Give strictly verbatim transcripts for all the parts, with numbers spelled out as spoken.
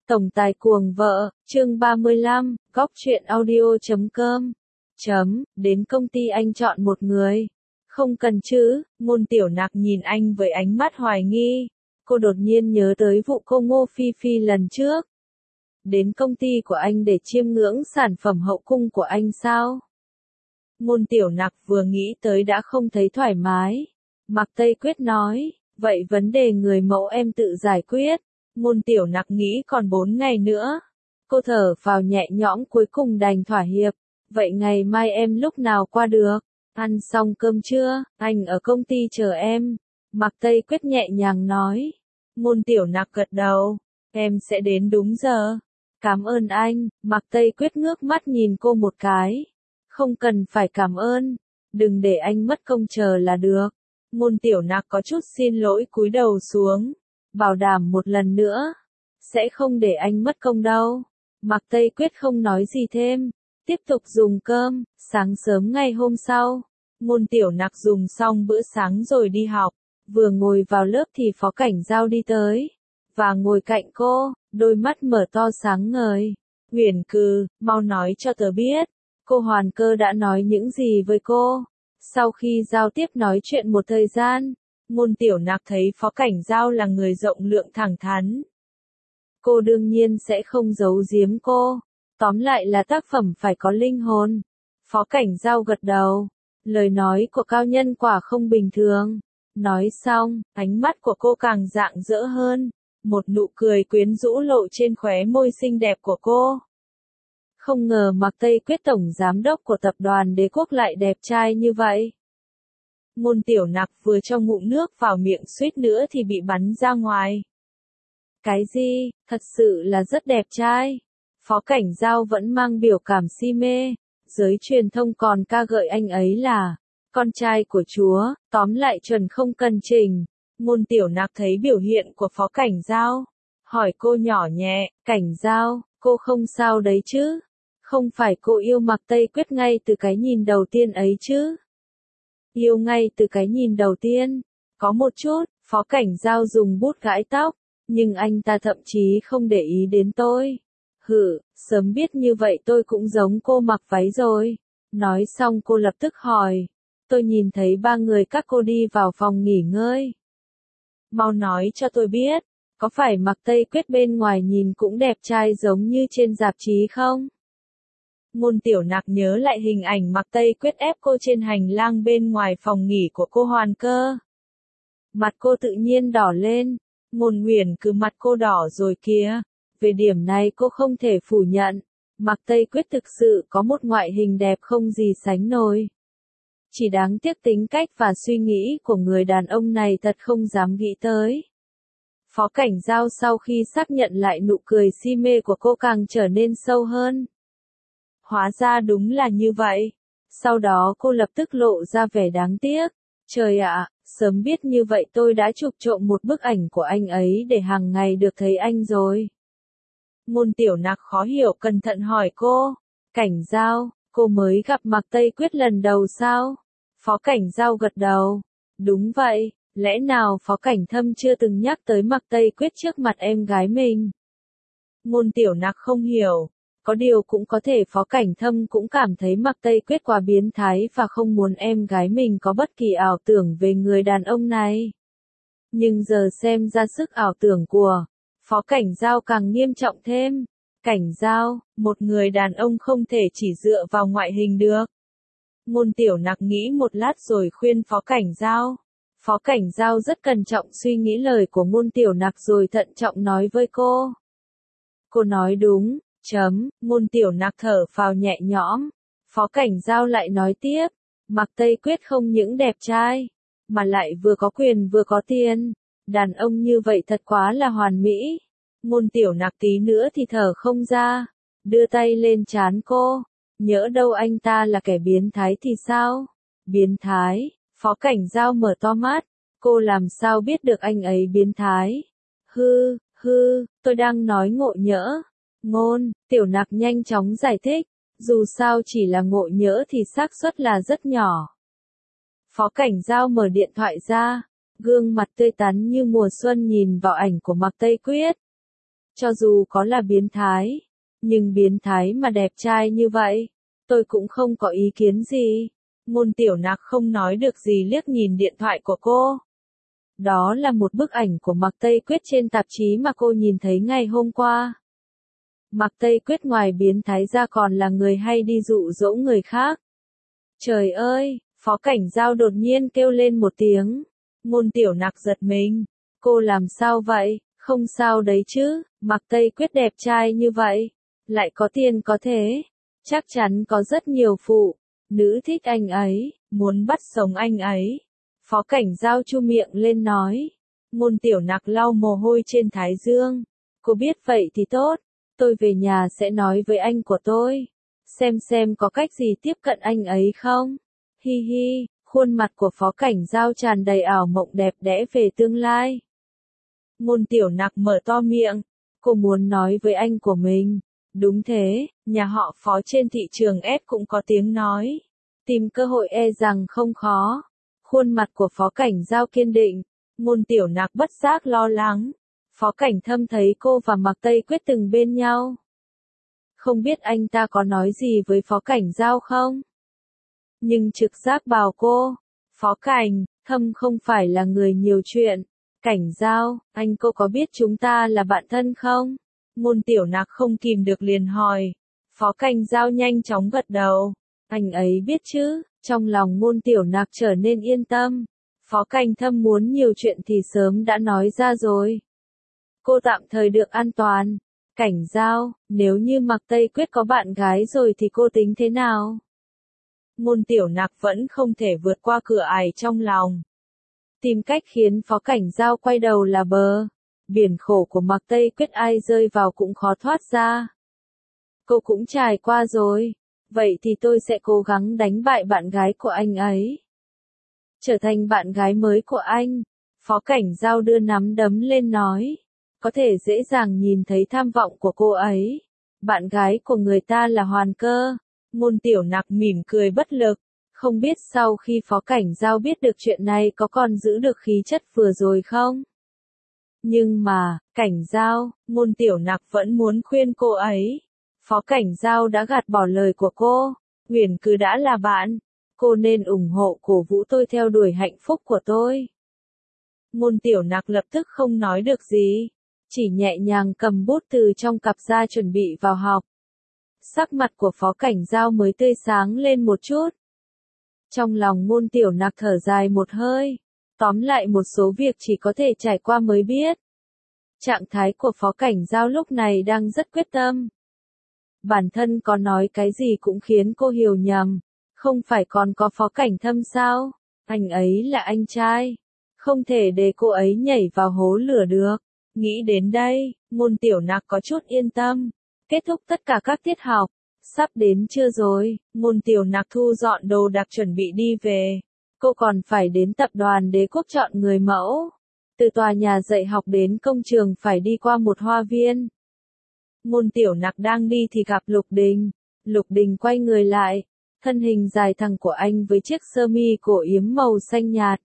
Tổng tài cuồng vợ, chương ba mươi lăm, góc truyện audio chấm com. Chấm, đến công ty anh chọn một người. Không cần chứ, Ngôn Tiểu Nặc nhìn anh với ánh mắt hoài nghi. Cô đột nhiên nhớ tới vụ cô Ngô Phi Phi lần trước. Đến công ty của anh để chiêm ngưỡng sản phẩm hậu cung của anh sao? Ngôn Tiểu Nặc vừa nghĩ tới đã không thấy thoải mái. Mạc Tây Quyết nói, vậy vấn đề người mẫu em tự giải quyết. Ngôn Tiểu Nặc nghĩ còn bốn ngày nữa. Cô thở phào nhẹ nhõm cuối cùng đành thỏa hiệp. Vậy ngày mai em lúc nào qua được? Ăn xong cơm trưa, anh ở công ty chờ em. Mạc Tây Quyết nhẹ nhàng nói. Ngôn Tiểu Nặc gật đầu. Em sẽ đến đúng giờ. Cảm ơn anh. Mạc Tây Quyết ngước mắt nhìn cô một cái. Không cần phải cảm ơn. Đừng để anh mất công chờ là được. Ngôn Tiểu Nặc có chút xin lỗi cúi đầu xuống. Bảo đảm một lần nữa. Sẽ không để anh mất công đâu. Mạc Tây Quyết không nói gì thêm. Tiếp tục dùng cơm. Sáng sớm ngày hôm sau. Ngôn Tiểu Nặc dùng xong bữa sáng rồi đi học. Vừa ngồi vào lớp thì Phó Cảnh Giao đi tới. Và ngồi cạnh cô. Đôi mắt mở to sáng ngời. Uyển Cừ, mau nói cho tớ biết. Cô Hoàn Cơ đã nói những gì với cô? Sau khi giao tiếp nói chuyện một thời gian. Ngôn Tiểu Nặc thấy Phó Cảnh Giao là người rộng lượng thẳng thắn. Cô đương nhiên sẽ không giấu giếm cô. Tóm lại là tác phẩm phải có linh hồn. Phó Cảnh Giao gật đầu. Lời nói của cao nhân quả không bình thường. Nói xong, ánh mắt của cô càng rạng rỡ hơn. Một nụ cười quyến rũ lộ trên khóe môi xinh đẹp của cô. Không ngờ Mạc Tây Quyết tổng giám đốc của tập đoàn Đế Quốc lại đẹp trai như vậy. Ngôn Tiểu Nặc vừa cho ngụm nước vào miệng suýt nữa thì bị bắn ra ngoài. Cái gì, thật sự là rất đẹp trai. Phó Cảnh Giao vẫn mang biểu cảm si mê. Giới truyền thông còn ca ngợi anh ấy là con trai của chúa, tóm lại chuẩn không cần chỉnh. Ngôn Tiểu Nặc thấy biểu hiện của Phó Cảnh Giao. Hỏi cô nhỏ nhẹ, Cảnh Giao, cô không sao đấy chứ? Không phải cô yêu Mạc Tây Quyết ngay từ cái nhìn đầu tiên ấy chứ? Yêu ngay từ cái nhìn đầu tiên. Có một chút, Phó Cảnh Giao dùng bút gãi tóc. Nhưng anh ta thậm chí không để ý đến tôi. Hử, sớm biết như vậy tôi cũng giống cô mặc váy rồi. Nói xong cô lập tức hỏi. Tôi nhìn thấy ba người các cô đi vào phòng nghỉ ngơi. Mau nói cho tôi biết. Có phải Mạc Tây Quyết bên ngoài nhìn cũng đẹp trai giống như trên tạp chí không? Ngôn Tiểu Nặc nhớ lại hình ảnh Mạc Tây Quyết ép cô trên hành lang bên ngoài phòng nghỉ của cô Hoàn Cơ. Mặt cô tự nhiên đỏ lên. Ngôn Uyển Cừ mặt cô đỏ rồi kìa. Về điểm này cô không thể phủ nhận. Mạc Tây Quyết thực sự có một ngoại hình đẹp không gì sánh nổi. Chỉ đáng tiếc tính cách và suy nghĩ của người đàn ông này thật không dám nghĩ tới. Phó Cảnh Giao sau khi xác nhận lại nụ cười si mê của cô càng trở nên sâu hơn. Hóa ra đúng là như vậy. Sau đó cô lập tức lộ ra vẻ đáng tiếc. Trời ạ, sớm biết như vậy tôi đã chụp trộm một bức ảnh của anh ấy để hàng ngày được thấy anh rồi. Ngôn Tiểu Nặc khó hiểu cẩn thận hỏi cô. Cảnh Giao, cô mới gặp Mạc Tây Quyết lần đầu sao? Phó Cảnh Giao gật đầu. Đúng vậy, lẽ nào Phó Cảnh Thâm chưa từng nhắc tới Mạc Tây Quyết trước mặt em gái mình? Ngôn Tiểu Nặc không hiểu. Có điều cũng có thể Phó Cảnh Thâm cũng cảm thấy Mạc Tây Quyết quá biến thái và không muốn em gái mình có bất kỳ ảo tưởng về người đàn ông này. Nhưng giờ xem ra sức ảo tưởng của Phó Cảnh Giao càng nghiêm trọng thêm. Cảnh Giao, một người đàn ông không thể chỉ dựa vào ngoại hình được. Ngôn Tiểu Nặc nghĩ một lát rồi khuyên Phó Cảnh Giao. Phó Cảnh Giao rất cẩn trọng suy nghĩ lời của Ngôn Tiểu Nặc rồi thận trọng nói với cô. Cô nói đúng. Chấm, Ngôn Tiểu Nặc thở phào nhẹ nhõm. Phó Cảnh Giao lại nói tiếp. Mạc Tây Quyết không những đẹp trai, mà lại vừa có quyền vừa có tiền. Đàn ông như vậy thật quá là hoàn mỹ. Ngôn Tiểu Nặc tí nữa thì thở không ra. Đưa tay lên trán cô. Nhỡ đâu anh ta là kẻ biến thái thì sao? Biến thái? Phó Cảnh Giao mở to mắt. Cô làm sao biết được anh ấy biến thái? Hư, hư, tôi đang nói ngộ nhỡ. Ngôn, Tiểu Nặc nhanh chóng giải thích. Dù sao chỉ là ngộ nhỡ thì xác suất là rất nhỏ. Phó Cảnh Giao mở điện thoại ra. Gương mặt tươi tắn như mùa xuân nhìn vào ảnh của Mạc Tây Quyết. Cho dù có là biến thái, nhưng biến thái mà đẹp trai như vậy, tôi cũng không có ý kiến gì. Ngôn Tiểu Nặc không nói được gì liếc nhìn điện thoại của cô. Đó là một bức ảnh của Mạc Tây Quyết trên tạp chí mà cô nhìn thấy ngày hôm qua. Mạc Tây Quyết ngoài biến thái ra còn là người hay đi dụ dỗ người khác. Trời ơi, Phó Cảnh Giao đột nhiên kêu lên một tiếng. Ngôn Tiểu Nặc giật mình. Cô làm sao vậy? Không sao đấy chứ, Mạc Tây Quyết đẹp trai như vậy. Lại có tiền có thế. Chắc chắn có rất nhiều phụ nữ thích anh ấy, muốn bắt sống anh ấy. Phó Cảnh Giao chu miệng lên nói. Ngôn Tiểu Nặc lau mồ hôi trên thái dương. Cô biết vậy thì tốt. Tôi về nhà sẽ nói với anh của tôi. Xem xem có cách gì tiếp cận anh ấy không. Hi hi, khuôn mặt của Phó Cảnh Giao tràn đầy ảo mộng đẹp đẽ về tương lai. Ngôn Tiểu Nặc mở to miệng. Cô muốn nói với anh của mình. Đúng thế, nhà họ Phó trên thị trường ép cũng có tiếng nói. Tìm cơ hội e rằng không khó. Khuôn mặt của Phó Cảnh Giao kiên định. Ngôn Tiểu Nặc bất giác lo lắng. Phó Cảnh Thâm thấy cô và Mạc Tây Quyết từng bên nhau. Không biết anh ta có nói gì với Phó Cảnh Giao không? Nhưng trực giác bảo cô, Phó Cảnh Thâm không phải là người nhiều chuyện. Cảnh Giao, anh cô có biết chúng ta là bạn thân không? Ngôn Tiểu Nặc không kìm được liền hỏi. Phó Cảnh Giao nhanh chóng gật đầu. Anh ấy biết chứ, trong lòng Ngôn Tiểu Nặc trở nên yên tâm. Phó Cảnh Thâm muốn nhiều chuyện thì sớm đã nói ra rồi. Cô tạm thời được an toàn. Cảnh Giao, nếu như Mạc Tây Quyết có bạn gái rồi thì cô tính thế nào? Ngôn Tiểu Nặc vẫn không thể vượt qua cửa ải trong lòng. Tìm cách khiến Phó Cảnh Giao quay đầu là bờ. Biển khổ của Mạc Tây Quyết ai rơi vào cũng khó thoát ra. Cô cũng trải qua rồi. Vậy thì tôi sẽ cố gắng đánh bại bạn gái của anh ấy. Trở thành bạn gái mới của anh. Phó Cảnh Giao đưa nắm đấm lên nói. Có thể dễ dàng nhìn thấy tham vọng của cô ấy. Bạn gái của người ta là Hoàn Cơ. Ngôn Tiểu Nặc mỉm cười bất lực. Không biết sau khi Phó Cảnh Giao biết được chuyện này có còn giữ được khí chất vừa rồi không? Nhưng mà, Cảnh Giao, Ngôn Tiểu Nặc vẫn muốn khuyên cô ấy. Phó Cảnh Giao đã gạt bỏ lời của cô. Huyền cứ đã là bạn. Cô nên ủng hộ cổ vũ tôi theo đuổi hạnh phúc của tôi. Ngôn Tiểu Nặc lập tức không nói được gì. Chỉ nhẹ nhàng cầm bút từ trong cặp ra chuẩn bị vào học. Sắc mặt của Phó Cảnh Giao mới tươi sáng lên một chút. Trong lòng Ngôn Tiểu Nặc thở dài một hơi. Tóm lại một số việc chỉ có thể trải qua mới biết. Trạng thái của Phó Cảnh Giao lúc này đang rất quyết tâm. Bản thân có nói cái gì cũng khiến cô hiểu nhầm. Không phải còn có Phó Cảnh Thâm sao? Anh ấy là anh trai. Không thể để cô ấy nhảy vào hố lửa được. Nghĩ đến đây, Ngôn Tiểu Nặc có chút yên tâm. Kết thúc tất cả các tiết học. Sắp đến trưa rồi, Ngôn Tiểu Nặc thu dọn đồ đạc chuẩn bị đi về. Cô còn phải đến tập đoàn Đế Quốc chọn người mẫu. Từ tòa nhà dạy học đến công trường phải đi qua một hoa viên. Ngôn Tiểu Nặc đang đi thì gặp Lục Đình. Lục Đình quay người lại. Thân hình dài thẳng của anh với chiếc sơ mi cổ yếm màu xanh nhạt.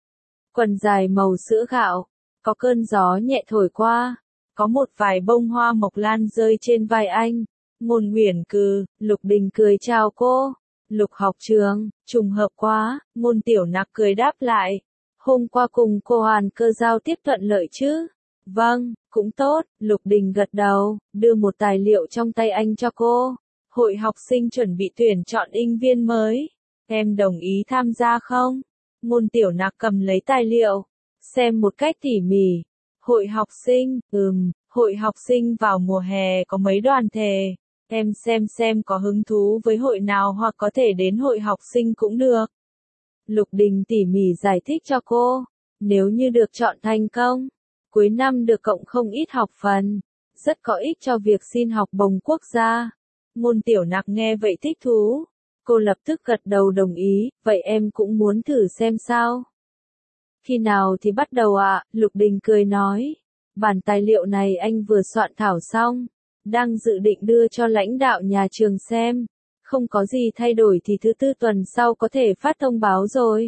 Quần dài màu sữa gạo. Có cơn gió nhẹ thổi qua. Có một vài bông hoa mộc lan rơi trên vai anh. Ngôn Huyền Cừ, Lục Đình cười chào cô. Lục học trường, trùng hợp quá, Ngôn Tiểu Nặc cười đáp lại. Hôm qua cùng cô Hoàn Cơ giao tiếp thuận lợi chứ? Vâng, cũng tốt, Lục Đình gật đầu, đưa một tài liệu trong tay anh cho cô. Hội học sinh chuẩn bị tuyển chọn sinh viên mới. Em đồng ý tham gia không? Ngôn Tiểu Nặc cầm lấy tài liệu, xem một cách tỉ mỉ. Hội học sinh, ừm, hội học sinh vào mùa hè có mấy đoàn thể. Em xem xem có hứng thú với hội nào hoặc có thể đến hội học sinh cũng được. Lục Đình tỉ mỉ giải thích cho cô. Nếu như được chọn thành công, cuối năm được cộng không ít học phần. Rất có ích cho việc xin học bổng quốc gia. Ngôn Tiểu Nặc nghe vậy thích thú. Cô lập tức gật đầu đồng ý, vậy em cũng muốn thử xem sao. Khi nào thì bắt đầu ạ? À? Lục Đình cười nói. Bản tài liệu này anh vừa soạn thảo xong. Đang dự định đưa cho lãnh đạo nhà trường xem. Không có gì thay đổi thì thứ tư tuần sau có thể phát thông báo rồi.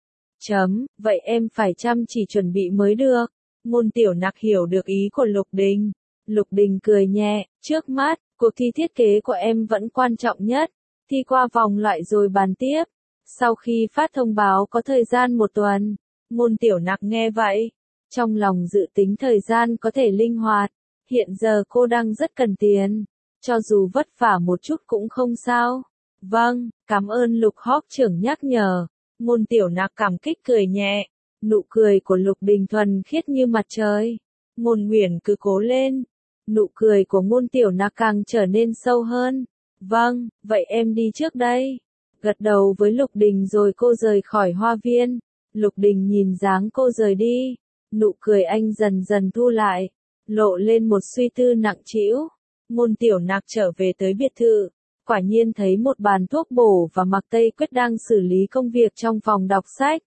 Chấm, vậy em phải chăm chỉ chuẩn bị mới được. Ngôn Tiểu Nặc hiểu được ý của Lục Đình. Lục Đình cười nhẹ, trước mắt, cuộc thi thiết kế của em vẫn quan trọng nhất. Thi qua vòng loại rồi bàn tiếp. Sau khi phát thông báo có thời gian một tuần. Ngôn Tiểu Nặc nghe vậy. Trong lòng dự tính thời gian có thể linh hoạt. Hiện giờ cô đang rất cần tiền. Cho dù vất vả một chút cũng không sao. Vâng, cảm ơn Lục Hawk trưởng nhắc nhở. Ngôn Tiểu Nặc cảm kích cười nhẹ. Nụ cười của Lục Đình thuần khiết như mặt trời. Ngôn Nguyền cứ cố lên. Nụ cười của Ngôn Tiểu Nặc càng trở nên sâu hơn. Vâng, vậy em đi trước đây. Gật đầu với Lục Đình rồi cô rời khỏi hoa viên. Lục Đình nhìn dáng cô rời đi. Nụ cười anh dần dần thu lại. Lộ lên một suy tư nặng trĩu. Ngôn Tiểu Nặc trở về tới biệt thự. Quả nhiên thấy một bàn thuốc bổ và Mạc Tây Quyết đang xử lý công việc trong phòng đọc sách.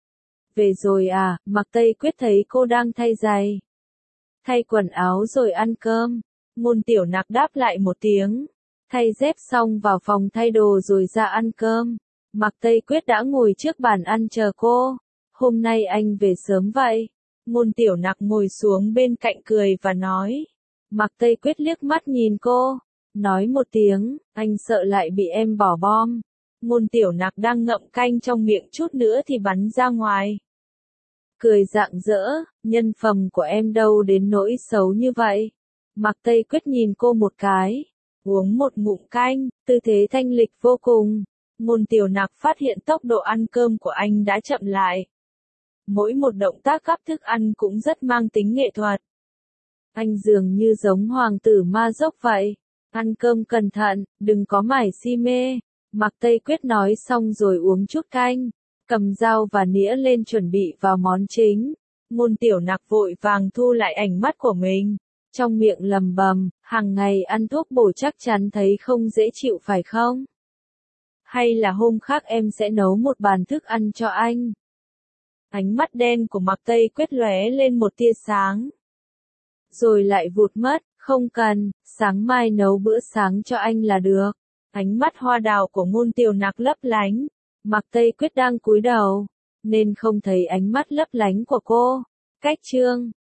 Về rồi à, Mạc Tây Quyết thấy cô đang thay giày. Thay quần áo rồi ăn cơm. Ngôn Tiểu Nặc đáp lại một tiếng. Thay dép xong vào phòng thay đồ rồi ra ăn cơm. Mạc Tây Quyết đã ngồi trước bàn ăn chờ cô. Hôm nay anh về sớm vậy. Ngôn Tiểu Nặc ngồi xuống bên cạnh cười và nói. Mạc Tây Quyết liếc mắt nhìn cô. Nói một tiếng, anh sợ lại bị em bỏ bom. Ngôn Tiểu Nặc đang ngậm canh trong miệng chút nữa thì bắn ra ngoài. Cười rạng rỡ, nhân phẩm của em đâu đến nỗi xấu như vậy. Mạc Tây Quyết nhìn cô một cái. Uống một ngụm canh, tư thế thanh lịch vô cùng. Ngôn Tiểu Nặc phát hiện tốc độ ăn cơm của anh đã chậm lại. Mỗi một động tác gắp thức ăn cũng rất mang tính nghệ thuật. Anh dường như giống hoàng tử ma dốc vậy. Ăn cơm cẩn thận, đừng có mải si mê. Mạc Tây Quyết nói xong rồi uống chút canh. Cầm dao và nĩa lên chuẩn bị vào món chính. Ngôn Tiểu Nặc vội vàng thu lại ánh mắt của mình. Trong miệng lầm bầm, hàng ngày ăn thuốc bổ chắc chắn thấy không dễ chịu phải không? Hay là hôm khác em sẽ nấu một bàn thức ăn cho anh? Ánh mắt đen của Mạc Tây Quyết lóe lên một tia sáng. Rồi lại vụt mất, không cần, sáng mai nấu bữa sáng cho anh là được. Ánh mắt hoa đào của Ngôn Tiểu Nặc lấp lánh. Mạc Tây Quyết đang cúi đầu, nên không thấy ánh mắt lấp lánh của cô. Cách chương